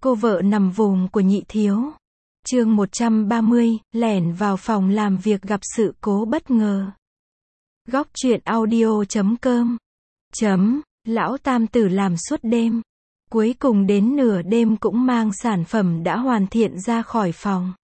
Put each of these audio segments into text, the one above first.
Cô vợ nằm vùng của nhị thiếu. Chương 130, lẻn vào phòng làm việc gặp sự cố bất ngờ. Góc truyện audio.com. Lão tam tử làm suốt đêm. Cuối cùng đến nửa đêm cũng mang sản phẩm đã hoàn thiện ra khỏi phòng.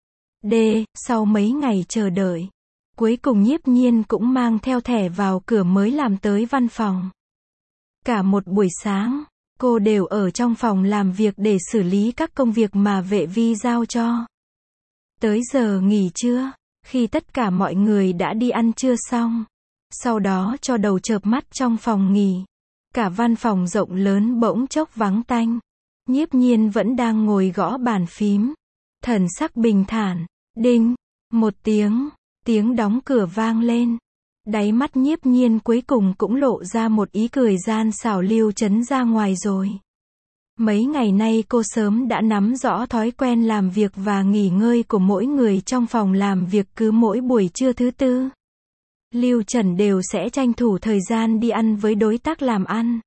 Sau mấy ngày chờ đợi, cuối cùng Nhiếp Nhiên cũng mang theo thẻ vào cửa mới làm tới văn phòng. Cả một buổi sáng, cô đều ở trong phòng làm việc để xử lý các công việc mà vệ vi giao cho. Tới giờ nghỉ trưa, khi tất cả mọi người đã đi ăn trưa xong, sau đó cho đầu chợp mắt trong phòng nghỉ. Cả văn phòng rộng lớn bỗng chốc vắng tanh. Nhiếp Nhiên vẫn đang ngồi gõ bàn phím. Thần sắc bình thản. Đinh, một tiếng đóng cửa vang lên. Đáy mắt Nhiếp Nhiên cuối cùng cũng lộ ra một ý cười gian xảo. Lưu Chấn ra ngoài rồi. Mấy ngày nay cô sớm đã nắm rõ thói quen làm việc và nghỉ ngơi của mỗi người trong phòng làm việc. Cứ mỗi buổi trưa thứ tư, Lưu Trần đều sẽ tranh thủ thời gian đi ăn với đối tác làm ăn.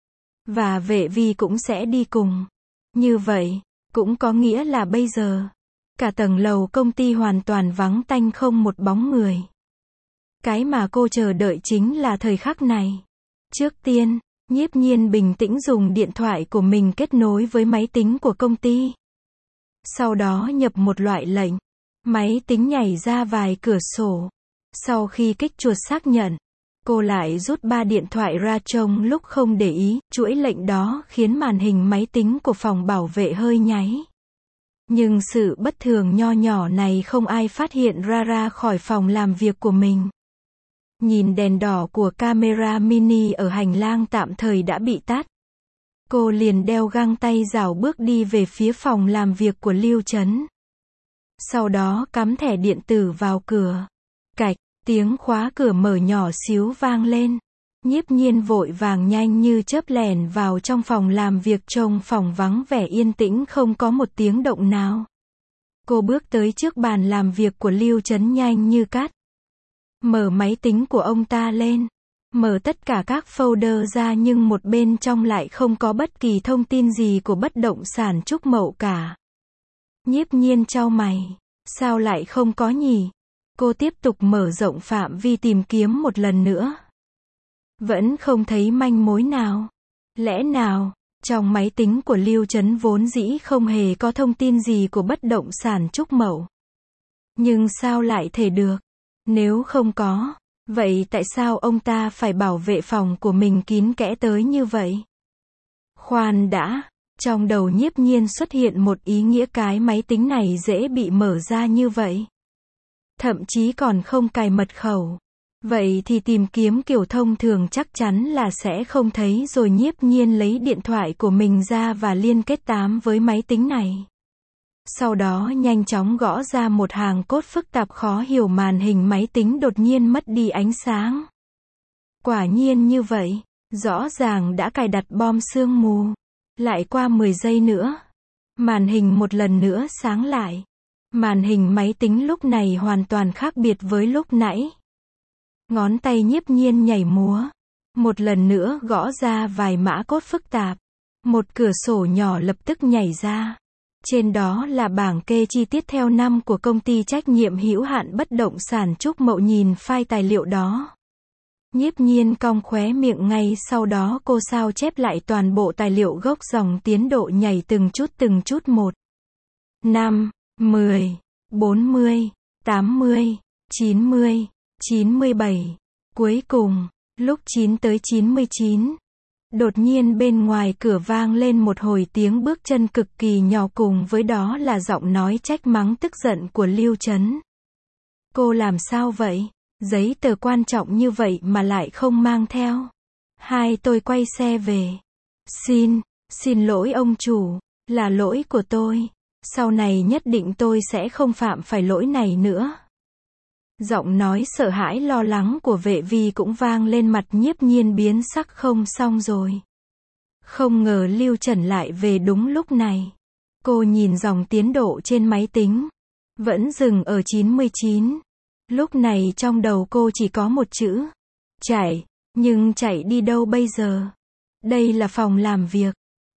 Và vệ vi cũng sẽ đi cùng. Như vậy, cũng có nghĩa là bây giờ, cả tầng lầu công ty hoàn toàn vắng tanh không một bóng người. Cái mà cô chờ đợi chính là thời khắc này. Trước tiên, Nhiếp Nhiên bình tĩnh dùng điện thoại của mình kết nối với máy tính của công ty. Sau đó nhập một loại lệnh. Máy tính nhảy ra vài cửa sổ. Sau khi kích chuột xác nhận, cô lại rút 3 điện thoại ra trong lúc không để ý. Chuỗi lệnh đó khiến màn hình máy tính của phòng bảo vệ hơi nháy. Nhưng sự bất thường nho nhỏ này không ai phát hiện ra khỏi phòng làm việc của mình. Nhìn đèn đỏ của camera mini ở hành lang tạm thời đã bị tắt. Cô liền đeo găng tay rảo bước đi về phía phòng làm việc của Lưu Chấn. Sau đó cắm thẻ điện tử vào cửa. Cạch, tiếng khóa cửa mở nhỏ xíu vang lên. Nhiếp Nhiên vội vàng nhanh như chớp lẻn vào trong phòng làm việc. Trong phòng vắng vẻ yên tĩnh không có một tiếng động nào. Cô bước tới trước bàn làm việc của Lưu Chấn nhanh như cắt. Mở máy tính của ông ta lên. Mở tất cả các folder ra nhưng một bên trong lại không có bất kỳ thông tin gì của bất động sản Trúc Mậu cả. Nhiếp Nhiên chau mày. Sao lại không có nhỉ? Cô tiếp tục mở rộng phạm vi tìm kiếm một lần nữa. Vẫn không thấy manh mối nào. Lẽ nào, trong máy tính của Lưu Chấn vốn dĩ không hề có thông tin gì của bất động sản Trúc Mậu? Nhưng sao lại thể được? Nếu không có, vậy tại sao ông ta phải bảo vệ phòng của mình kín kẽ tới như vậy? Khoan đã, trong đầu Nhiếp Nhiên xuất hiện một ý nghĩa, cái máy tính này dễ bị mở ra như vậy. Thậm chí còn không cài mật khẩu. Vậy thì tìm kiếm kiểu thông thường chắc chắn là sẽ không thấy rồi. Nhiếp Nhiên lấy điện thoại của mình ra và liên kết 8 với máy tính này. Sau đó nhanh chóng gõ ra một hàng code phức tạp khó hiểu. Màn hình máy tính đột nhiên mất đi ánh sáng. Quả nhiên như vậy, rõ ràng đã cài đặt bom sương mù. Lại qua 10 giây nữa, màn hình một lần nữa sáng lại. Màn hình máy tính lúc này hoàn toàn khác biệt với lúc nãy. Ngón tay Nhiếp Nhiên nhảy múa. Một lần nữa gõ ra vài mã code phức tạp. Một cửa sổ nhỏ lập tức nhảy ra. Trên đó là bảng kê chi tiết theo năm của công ty trách nhiệm hữu hạn bất động sản Trúc Mậu. Nhìn file tài liệu đó, Nhiếp Nhiên cong khóe miệng. Ngay sau đó cô sao chép lại toàn bộ tài liệu gốc, dòng tiến độ nhảy từng chút một. 5, 10, 40, 80, 90, 97. Cuối cùng, lúc 9 tới 99, đột nhiên bên ngoài cửa vang lên một hồi tiếng bước chân cực kỳ nhỏ, cùng với đó là giọng nói trách mắng tức giận của Lưu Chấn. Cô làm sao vậy? Giấy tờ quan trọng như vậy mà lại không mang theo. Tôi quay xe về. Xin lỗi ông chủ, là lỗi của tôi. Sau này nhất định tôi sẽ không phạm phải lỗi này nữa. Giọng nói sợ hãi lo lắng của vệ vi cũng vang lên. Mặt Nhiếp Nhiên biến sắc. Không xong rồi. Không ngờ Lưu Trần lại về đúng lúc này. Cô nhìn dòng tiến độ trên máy tính. Vẫn dừng ở 99. Lúc này trong đầu cô chỉ có một chữ. Chạy. Nhưng chạy đi đâu bây giờ? Đây là phòng làm việc.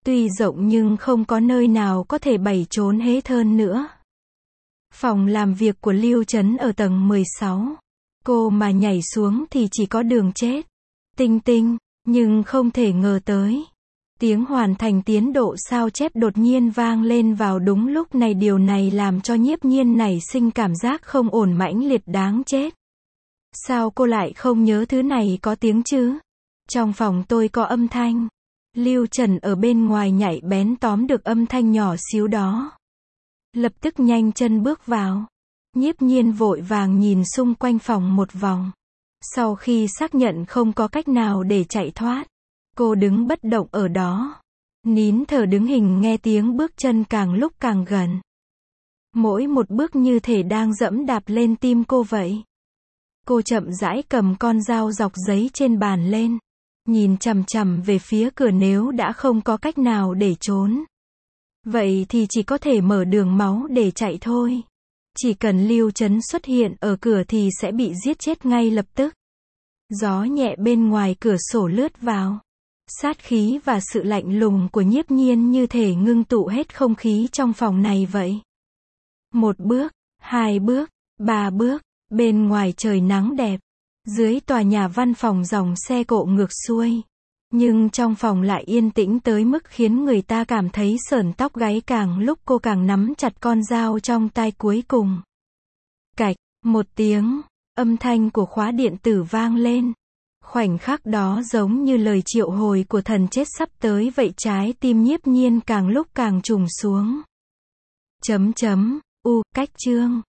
Tuy rộng nhưng không có nơi nào có thể bày trốn hết hơn nữa. Phòng làm việc của Lưu Trấn ở tầng 16. Cô mà nhảy xuống thì chỉ có đường chết. Tinh tinh, nhưng không thể ngờ tới. Tiếng hoàn thành tiến độ sao chép đột nhiên vang lên vào đúng lúc này, điều này làm cho Nhiếp Nhiên nảy sinh cảm giác không ổn mãnh liệt đáng chết. Sao cô lại không nhớ thứ này có tiếng chứ? Trong phòng tôi có âm thanh. Lưu Trần ở bên ngoài nhạy bén tóm được âm thanh nhỏ xíu đó. Lập tức nhanh chân bước vào. Nhiếp Nhiên vội vàng nhìn xung quanh phòng một vòng. Sau khi xác nhận không có cách nào để chạy thoát, cô đứng bất động ở đó. Nín thở đứng hình nghe tiếng bước chân càng lúc càng gần. Mỗi một bước như thể đang dẫm đạp lên tim cô vậy. Cô chậm rãi cầm con dao dọc giấy trên bàn lên. Nhìn chằm chằm về phía cửa, nếu đã không có cách nào để trốn, vậy thì chỉ có thể mở đường máu để chạy thôi. Chỉ cần Lưu Trấn xuất hiện ở cửa thì sẽ bị giết chết ngay lập tức. Gió nhẹ bên ngoài cửa sổ lướt vào. Sát khí và sự lạnh lùng của Nhiếp Nhiên như thể ngưng tụ hết không khí trong phòng này vậy. Một bước, hai bước, ba bước, bên ngoài trời nắng đẹp. Dưới tòa nhà văn phòng dòng xe cộ ngược xuôi. Nhưng trong phòng lại yên tĩnh tới mức khiến người ta cảm thấy sởn tóc gáy càng lúc cô càng nắm chặt con dao trong tay cuối cùng. Cạch, một tiếng, âm thanh của khóa điện tử vang lên. Khoảnh khắc đó giống như lời triệu hồi của thần chết sắp tới vậy, trái tim Nhiếp Nhiên càng lúc càng trùng xuống. Cách chương